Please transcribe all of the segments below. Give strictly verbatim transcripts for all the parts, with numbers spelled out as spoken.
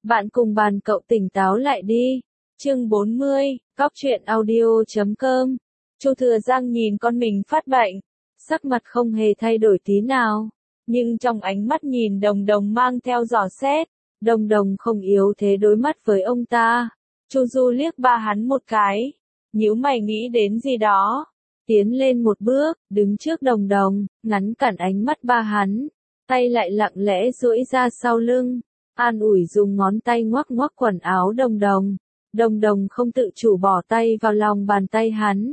Bạn cùng bàn cậu tỉnh táo lại đi. Chương bốn mươi, Cóc truyện audio chấm com. Chu Thừa Giang nhìn con mình phát bệnh, sắc mặt không hề thay đổi tí nào, nhưng trong ánh mắt nhìn Đồng Đồng mang theo dò xét. Đồng Đồng không yếu thế đối mắt với ông ta. Chu Du liếc ba hắn một cái, nhíu mày nghĩ đến gì đó, tiến lên một bước, đứng trước Đồng Đồng, ngắn cản ánh mắt ba hắn, tay lại lặng lẽ duỗi ra sau lưng, an ủi dùng ngón tay ngoắc ngoắc quần áo Đồng Đồng. Đồng Đồng không tự chủ bỏ tay vào lòng bàn tay hắn.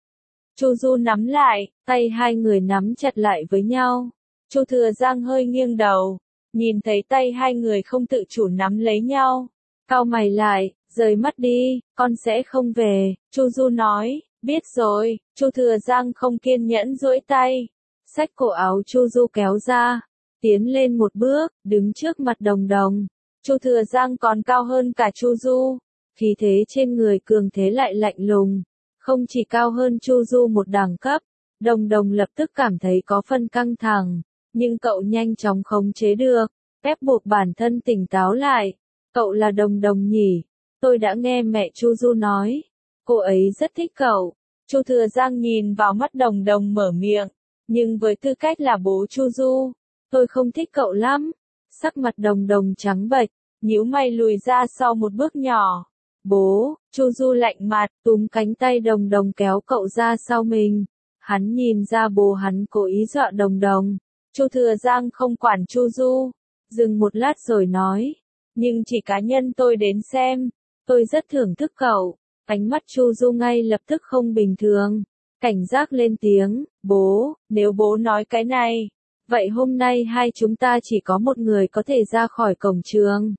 Chu Du nắm lại, tay hai người nắm chặt lại với nhau. Chu Thừa Giang hơi nghiêng đầu, nhìn thấy tay hai người không tự chủ nắm lấy nhau, cau mày lại, rời mắt đi, con sẽ không về. Chu Du nói, biết rồi. Chu Thừa Giang không kiên nhẫn duỗi tay, xách cổ áo Chu Du kéo ra, tiến lên một bước, đứng trước mặt Đồng Đồng. Chu Thừa Giang còn cao hơn cả Chu Du, khí thế trên người cường thế lại lạnh lùng, không chỉ cao hơn Chu Du một đẳng cấp. Đồng Đồng lập tức cảm thấy có phân căng thẳng, nhưng cậu nhanh chóng khống chế được, ép buộc bản thân tỉnh táo lại. Cậu là Đồng Đồng nhỉ? Tôi đã nghe mẹ Chu Du nói, cô ấy rất thích cậu. Chu Thừa Giang nhìn vào mắt Đồng Đồng mở miệng, nhưng với tư cách là bố Chu Du, tôi không thích cậu lắm. Sắc mặt Đồng Đồng trắng bệch, nhíu mày lùi ra sau một bước nhỏ. Bố. Chu Du lạnh mặt, túm cánh tay Đồng Đồng kéo cậu ra sau mình. Hắn nhìn ra bố hắn cố ý dọa Đồng Đồng. Chu Thừa Giang không quản Chu Du, dừng một lát rồi nói, nhưng chỉ cá nhân tôi đến xem, tôi rất thưởng thức cậu. Ánh mắt Chu Du ngay lập tức không bình thường, cảnh giác lên tiếng, bố, nếu bố nói cái này, vậy hôm nay hai chúng ta chỉ có một người có thể ra khỏi cổng trường.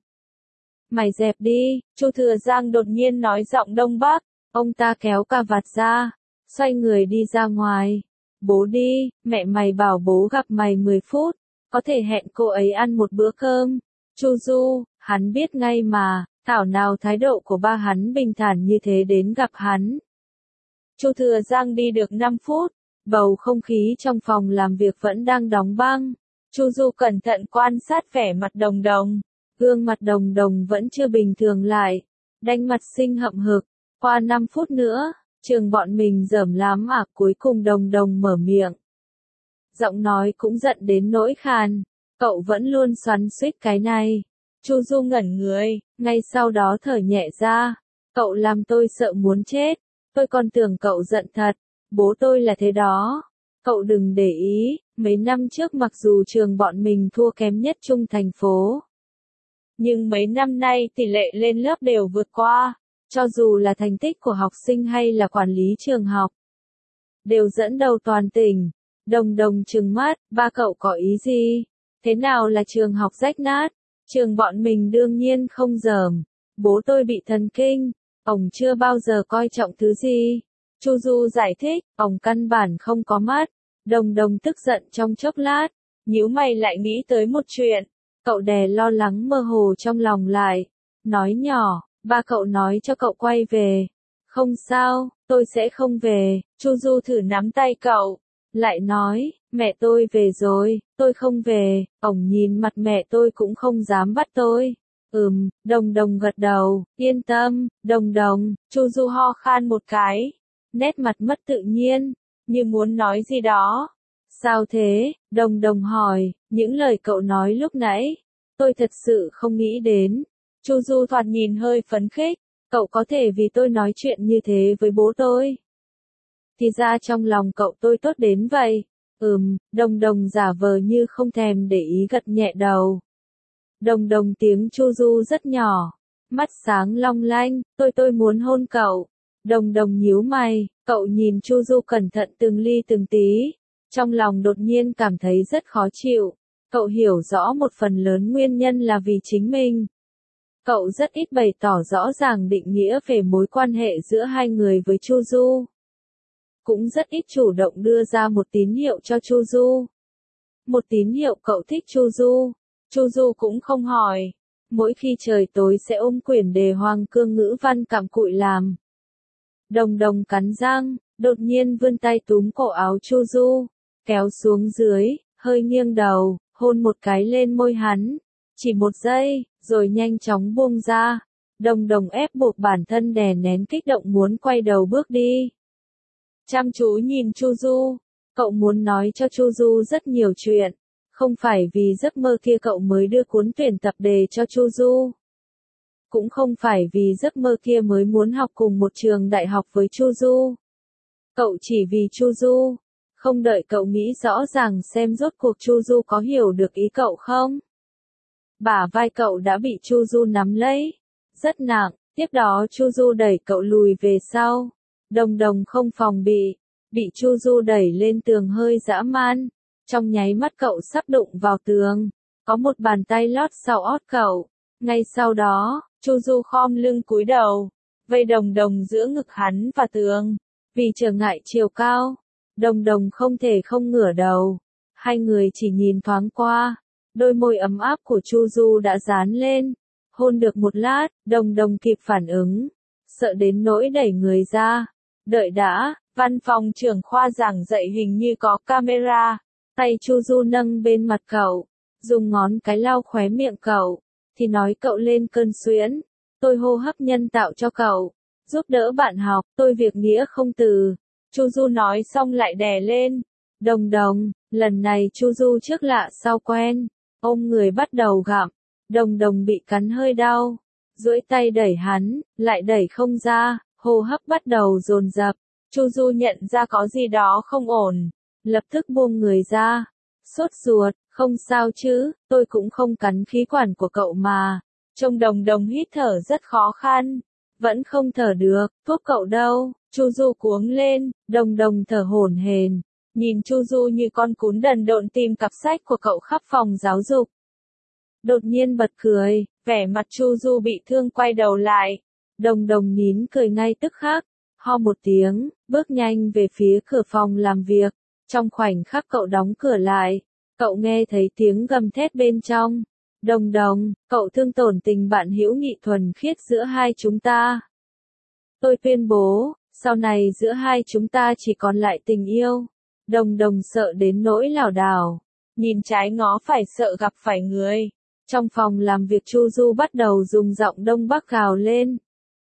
Mày dẹp đi. Chu Thừa Giang đột nhiên nói giọng Đông Bắc. Ông ta kéo cà vạt ra, xoay người đi ra ngoài. Bố đi, mẹ mày bảo bố gặp mày mười phút, có thể hẹn cô ấy ăn một bữa cơm. Chu Du, hắn biết ngay mà, thảo nào thái độ của ba hắn bình thản như thế đến gặp hắn. Chu Thừa Giang đi được năm phút, bầu không khí trong phòng làm việc vẫn đang đóng băng. Chu Du cẩn thận quan sát vẻ mặt Đồng Đồng. Gương mặt Đồng Đồng vẫn chưa bình thường lại, đanh mặt xinh hậm hực. Qua năm phút nữa, trường bọn mình dởm lắm à. Cuối cùng Đồng Đồng mở miệng, giọng nói cũng giận đến nỗi khàn, cậu vẫn luôn xoắn xuýt cái này. Chu Du ngẩn người, ngay sau đó thở nhẹ ra, cậu làm tôi sợ muốn chết, tôi còn tưởng cậu giận thật, bố tôi là thế đó. Cậu đừng để ý, mấy năm trước mặc dù trường bọn mình thua kém nhất trung thành phố, nhưng mấy năm nay tỷ lệ lên lớp đều vượt qua, cho dù là thành tích của học sinh hay là quản lý trường học, đều dẫn đầu toàn tỉnh. Đồng Đồng trừng mắt, ba cậu có ý gì? Thế nào là trường học rách nát? Trường bọn mình đương nhiên không dởm. Bố tôi bị thần kinh, ông chưa bao giờ coi trọng thứ gì. Chu Du giải thích, ông căn bản không có mắt. Đồng Đồng tức giận trong chốc lát, nhíu mày lại nghĩ tới một chuyện. Cậu đè lo lắng mơ hồ trong lòng lại, nói nhỏ, ba cậu nói cho cậu quay về. Không sao, tôi sẽ không về. Chu Du thử nắm tay cậu, lại nói, mẹ tôi về rồi, tôi không về. Ông nhìn mặt mẹ tôi cũng không dám bắt tôi. Ừm. Đồng Đồng gật đầu, yên tâm. Đồng Đồng. Chu Du ho khan một cái, nét mặt mất tự nhiên, như muốn nói gì đó. Sao thế? Đồng Đồng hỏi, những lời cậu nói lúc nãy, tôi thật sự không nghĩ đến. Chu Du thoạt nhìn hơi phấn khích, cậu có thể vì tôi nói chuyện như thế với bố tôi. Thì ra trong lòng cậu tôi tốt đến vậy. Ừm. Đồng Đồng giả vờ như không thèm để ý gật nhẹ đầu. Đồng Đồng tiếng Chu Du rất nhỏ, mắt sáng long lanh, tôi tôi muốn hôn cậu. Đồng Đồng nhíu mày, cậu nhìn Chu Du cẩn thận từng ly từng tí. Trong lòng đột nhiên cảm thấy rất khó chịu. Cậu hiểu rõ một phần lớn nguyên nhân là vì chính mình. Cậu rất ít bày tỏ rõ ràng định nghĩa về mối quan hệ giữa hai người với Chu Du. Cũng rất ít chủ động đưa ra một tín hiệu cho Chu Du. Một tín hiệu cậu thích Chu Du. Chu Du cũng không hỏi. Mỗi khi trời tối sẽ ôm quyển đề Hoàng Cương ngữ văn cặm cụi làm. Đồng Đồng cắn răng, đột nhiên vươn tay túm cổ áo Chu Du, kéo xuống dưới, hơi nghiêng đầu, hôn một cái lên môi hắn. Chỉ một giây, rồi nhanh chóng buông ra. Đồng đồng ép buộc bản thân đè nén kích động muốn quay đầu bước đi. Chăm chú nhìn Chu Du, cậu muốn nói cho Chu Du rất nhiều chuyện. Không phải vì giấc mơ kia cậu mới đưa cuốn tuyển tập đề cho Chu Du. Cũng không phải vì giấc mơ kia mới muốn học cùng một trường đại học với Chu Du. Cậu chỉ vì Chu Du. Không đợi cậu nghĩ rõ ràng xem rốt cuộc Chu Du có hiểu được ý cậu không. Bả vai cậu đã bị Chu Du nắm lấy. Rất nặng, tiếp đó Chu Du đẩy cậu lùi về sau. Đồng đồng không phòng bị. Bị Chu Du đẩy lên tường hơi dã man. Trong nháy mắt cậu sắp đụng vào tường. Có một bàn tay lót sau ót cậu. Ngay sau đó, Chu Du khom lưng cúi đầu. Vây đồng đồng giữa ngực hắn và tường. Vì trở ngại chiều cao, đồng đồng không thể không ngửa đầu. Hai người chỉ nhìn thoáng qua. Đôi môi ấm áp của Chu Du đã dán lên. Hôn được một lát, đồng đồng kịp phản ứng. Sợ đến nỗi đẩy người ra. Đợi đã, văn phòng trưởng khoa giảng dạy hình như có camera. Tay Chu Du nâng bên mặt cậu. Dùng ngón cái lau khóe miệng cậu. Thì nói cậu lên cơn suyễn. Tôi hô hấp nhân tạo cho cậu. Giúp đỡ bạn học, tôi việc nghĩa không từ. Chu Du nói xong lại đè lên. Đồng đồng, lần này Chu Du trước lạ sau quen. Ôm người bắt đầu gặm. Đồng đồng bị cắn hơi đau. Duỗi tay đẩy hắn, lại đẩy không ra. Hô hấp bắt đầu dồn dập. Chu Du nhận ra có gì đó không ổn. Lập tức buông người ra. Sốt ruột, không sao chứ, tôi cũng không cắn khí quản của cậu mà. Trông đồng đồng hít thở rất khó khăn. Vẫn không thở được, thuốc cậu đâu? Chu Du cuống lên, đồng đồng thở hổn hển. Nhìn Chu Du như con cún đần độn tìm cặp sách của cậu khắp phòng giáo dục. Đột nhiên bật cười, vẻ mặt Chu Du bị thương quay đầu lại. Đồng đồng nín cười ngay tức khắc, ho một tiếng, bước nhanh về phía cửa phòng làm việc. Trong khoảnh khắc cậu đóng cửa lại, cậu nghe thấy tiếng gầm thét bên trong. Đồng đồng, cậu thương tổn tình bạn hữu nghị thuần khiết giữa hai chúng ta. Tôi tuyên bố, sau này giữa hai chúng ta chỉ còn lại tình yêu. Đồng đồng sợ đến nỗi lảo đảo, nhìn trái ngó phải sợ gặp phải người. Trong phòng làm việc Chu Du bắt đầu dùng giọng Đông Bắc gào lên.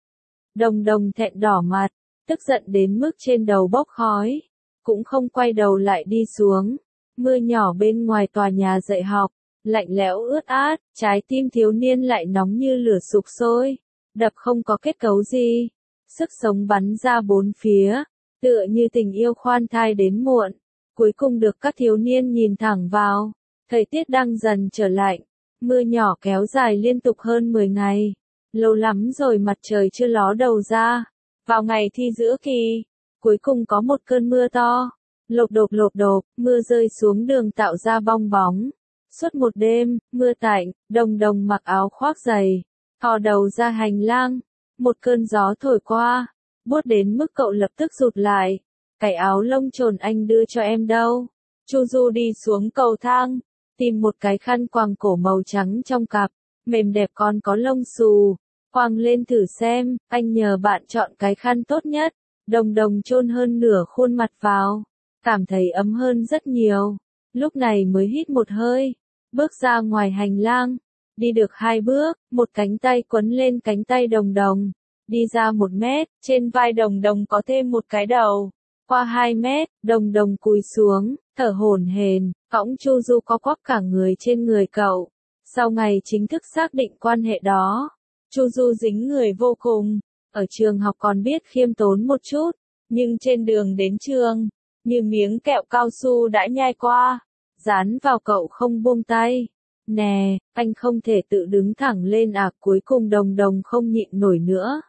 Đồng đồng thẹn đỏ mặt, tức giận đến mức trên đầu bốc khói. Cũng không quay đầu lại đi xuống. Mưa nhỏ bên ngoài tòa nhà dạy học, lạnh lẽo ướt át, trái tim thiếu niên lại nóng như lửa sục sôi. Đập không có kết cấu gì. Sức sống bắn ra bốn phía, tựa như tình yêu khoan thai đến muộn. Cuối cùng được các thiếu niên nhìn thẳng vào. Thời tiết đang dần trở lạnh. Mưa nhỏ kéo dài liên tục hơn mười ngày. Lâu lắm rồi mặt trời chưa ló đầu ra. Vào ngày thi giữa kỳ, cuối cùng có một cơn mưa to. Lộp độp lộp độp, mưa rơi xuống đường tạo ra bong bóng. Suốt một đêm, mưa tạnh, đồng đồng mặc áo khoác dày. Thò đầu ra hành lang. Một cơn gió thổi qua. Buốt đến mức cậu lập tức rụt lại. Cái áo lông trồn anh đưa cho em đâu? Chu Du đi xuống cầu thang. Tìm một cái khăn quàng cổ màu trắng trong cặp. Mềm đẹp còn có lông xù. Quàng lên thử xem, anh nhờ bạn chọn cái khăn tốt nhất. Đồng đồng chôn hơn nửa khuôn mặt vào. Cảm thấy ấm hơn rất nhiều. Lúc này mới hít một hơi. Bước ra ngoài hành lang. Đi được hai bước, một cánh tay quấn lên cánh tay đồng đồng. Đi ra một mét, trên vai đồng đồng có thêm một cái đầu. Qua hai mét, đồng đồng cúi xuống, thở hổn hển, cõng Chu Du co quắp cả người trên người cậu. Sau ngày chính thức xác định quan hệ đó, Chu Du dính người vô cùng. Ở trường học còn biết khiêm tốn một chút, nhưng trên đường đến trường, như miếng kẹo cao su đã nhai qua, dán vào cậu không buông tay. Nè, anh không thể tự đứng thẳng lên à? Cuối cùng đồng đồng không nhịn nổi nữa.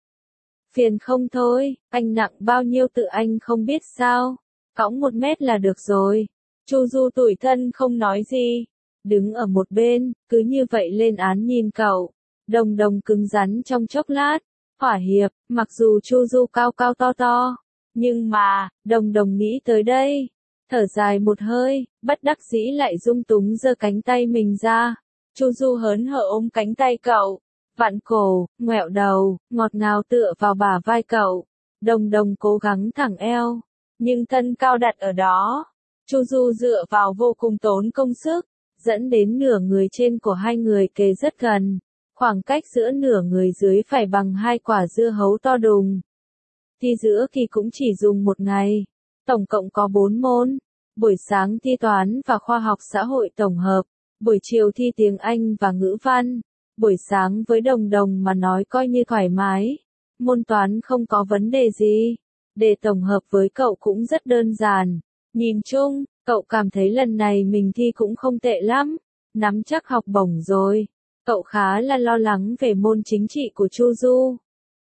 Phiền không thôi, anh nặng bao nhiêu tự anh không biết sao? Cõng một mét là được rồi. Chu Du tủi thân không nói gì. Đứng ở một bên, cứ như vậy lên án nhìn cậu. Đồng đồng cứng rắn trong chốc lát. Hỏa hiệp, mặc dù Chu Du cao cao to to. Nhưng mà, đồng đồng nghĩ tới đây. Thở dài một hơi, bất đắc dĩ lại dung túng giơ cánh tay mình ra. Chu Du hớn hở ôm cánh tay cậu. Vặn cổ, ngoẹo đầu, ngọt ngào tựa vào bả vai cậu. Đồng đồng cố gắng thẳng eo. Nhưng thân cao đặt ở đó. Chu Du dựa vào vô cùng tốn công sức. dẫn đến nửa người trên của hai người kề rất gần. Khoảng cách giữa nửa người dưới phải bằng hai quả dưa hấu to đùng. Thi giữa kỳ cũng chỉ dùng một ngày. Tổng cộng có bốn môn. Buổi sáng thi toán và khoa học xã hội tổng hợp. Buổi chiều thi tiếng Anh và ngữ văn. Buổi sáng với Đồng Đồng mà nói coi như thoải mái. Môn toán không có vấn đề gì. Đề tổng hợp với cậu cũng rất đơn giản. Nhìn chung, cậu cảm thấy lần này mình thi cũng không tệ lắm. Nắm chắc học bổng rồi. Cậu khá là lo lắng về môn chính trị của Chu Du.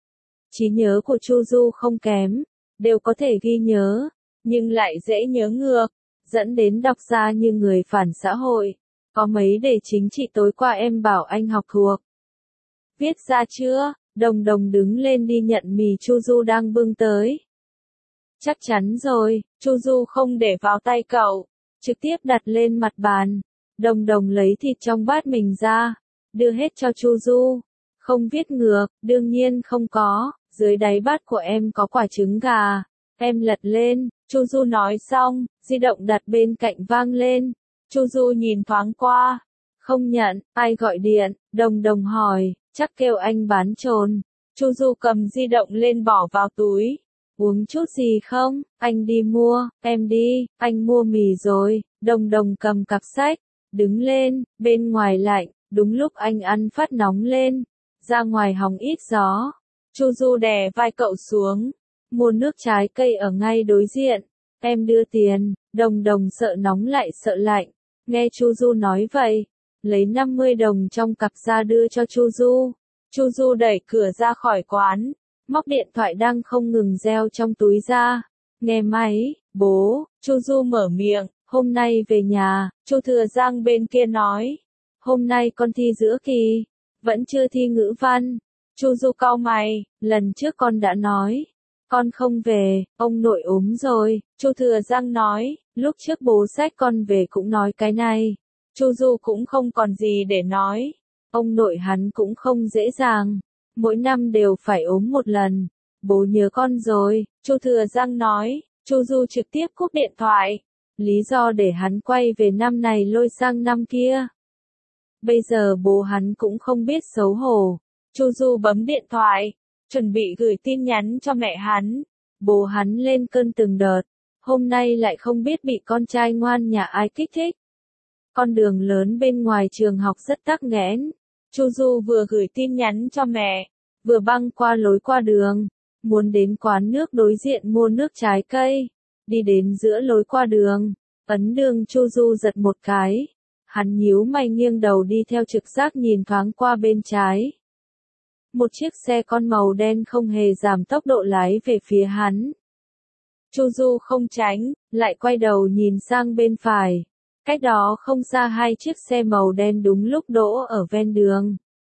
Trí nhớ của Chu Du không kém, đều có thể ghi nhớ, nhưng lại dễ nhớ ngược, dẫn đến đọc ra như người phản xã hội. Có mấy đề chính trị tối qua em bảo anh học thuộc. Viết ra chưa? Đồng Đồng đứng lên đi nhận mì Chu Du đang bưng tới. Chắc chắn rồi, Chu Du không để vào tay cậu, trực tiếp đặt lên mặt bàn. Đồng Đồng lấy thịt trong bát mình ra, đưa hết cho Chu Du. Không viết ngược, đương nhiên không có, dưới đáy bát của em có quả trứng gà. Em lật lên, Chu Du nói xong, di động đặt bên cạnh vang lên. Chu Du nhìn thoáng qua, không nhận, ai gọi điện, Đồng Đồng hỏi, chắc kêu anh bán trồn. Chu Du cầm di động lên bỏ vào túi. Uống chút gì không? Anh đi mua, em đi, anh mua mì rồi. Đồng Đồng cầm cặp sách, đứng lên, bên ngoài lạnh, đúng lúc anh ăn phát nóng lên. Ra ngoài hóng ít gió. Chu Du đè vai cậu xuống. Mua nước trái cây ở ngay đối diện. Em đưa tiền. Đồng Đồng sợ nóng lại sợ lạnh. Nghe Chu Du nói vậy, lấy năm mươi đồng trong cặp ra đưa cho Chu Du. Chu Du đẩy cửa ra khỏi quán, móc điện thoại đang không ngừng reo trong túi ra. Nghe máy, bố. Chu Du mở miệng, hôm nay về nhà. Chu Thừa Giang bên kia nói, hôm nay con thi giữa kỳ, vẫn chưa thi ngữ văn. Chu Du cau mày, lần trước con đã nói, con không về, ông nội ốm rồi. Chu Thừa Giang nói, lúc trước bố xách con về cũng nói cái này. Chu Du cũng không còn gì để nói. Ông nội hắn cũng không dễ dàng, mỗi năm đều phải ốm một lần. Bố nhớ con rồi, Chu Thừa Giang nói. Chu Du trực tiếp cúp điện thoại. Lý do để hắn quay về năm này lôi sang năm kia. Bây giờ bố hắn cũng không biết xấu hổ. Chu Du bấm điện thoại, chuẩn bị gửi tin nhắn cho mẹ hắn. Bố hắn lên cơn từng đợt, hôm nay lại không biết bị con trai ngoan nhà ai kích thích. Con đường lớn bên ngoài trường học rất tắc nghẽn. Chu Du vừa gửi tin nhắn cho mẹ, vừa băng qua lối qua đường, muốn đến quán nước đối diện mua nước trái cây. Đi đến giữa lối qua đường, ấn đường Chu Du giật một cái. Hắn nhíu mày nghiêng đầu đi theo trực giác nhìn thoáng qua bên trái. Một chiếc xe con màu đen không hề giảm tốc độ lái về phía hắn. Chu Du không tránh, lại quay đầu nhìn sang bên phải. Cách đó không xa hai chiếc xe màu đen đúng lúc đỗ ở ven đường.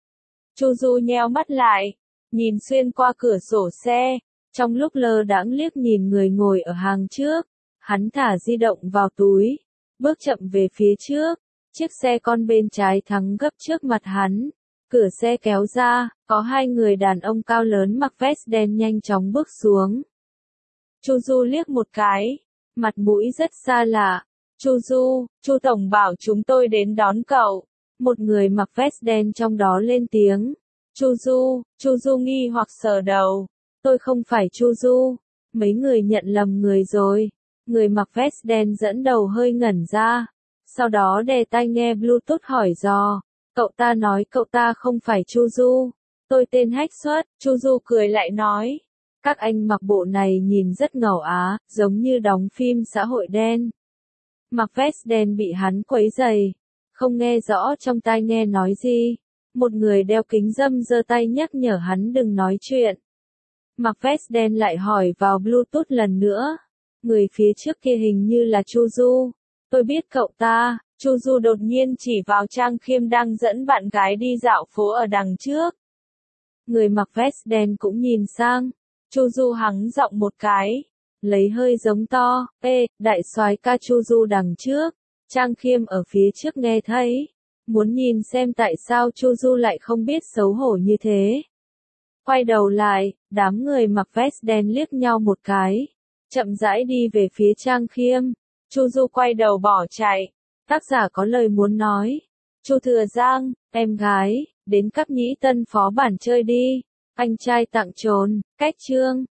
Chu Du nheo mắt lại, nhìn xuyên qua cửa sổ xe, trong lúc lơ đãng liếc nhìn người ngồi ở hàng trước, hắn thả di động vào túi, bước chậm về phía trước, chiếc xe con bên trái thắng gấp trước mặt hắn. Cửa xe kéo ra, có hai người đàn ông cao lớn mặc vest đen nhanh chóng bước xuống. Chu Du liếc một cái, mặt mũi rất xa lạ. Chu Du, Chu Tổng bảo chúng tôi đến đón cậu. Một người mặc vest đen trong đó lên tiếng. Chu Du, Chu Du nghi hoặc sờ đầu. Tôi không phải Chu Du. Mấy người nhận lầm người rồi. Người mặc vest đen dẫn đầu hơi ngẩn ra. Sau đó đè tai nghe Bluetooth hỏi dò. Cậu ta nói cậu ta không phải Chu Du. Tôi tên Hách Xuất. Chu Du cười lại nói. Các anh mặc bộ này nhìn rất ngầu á, giống như đóng phim xã hội đen. Mặc vest đen bị hắn quấy rầy, không nghe rõ trong tai nghe nói gì. Một người đeo kính râm giơ tay nhắc nhở hắn đừng nói chuyện. Mặc vest đen lại hỏi vào Bluetooth lần nữa. Người phía trước kia hình như là Chu Du. Tôi biết cậu ta. Chu Du đột nhiên chỉ vào Trang Khiêm đang dẫn bạn gái đi dạo phố ở đằng trước. Người mặc vest đen cũng nhìn sang. Chu Du hắng giọng một cái, lấy hơi giống to, ê, đại soái ca. Chu Du đằng trước, Trang Khiêm ở phía trước nghe thấy, muốn nhìn xem tại sao Chu Du lại không biết xấu hổ như thế. Quay đầu lại, đám người mặc vest đen liếc nhau một cái, chậm rãi đi về phía Trang Khiêm. Chu Du quay đầu bỏ chạy, Tác giả có lời muốn nói. Chu Thừa Giang, em gái, đến cấp nhĩ tân phó bản chơi đi. Anh trai tặng trồn, cách chương.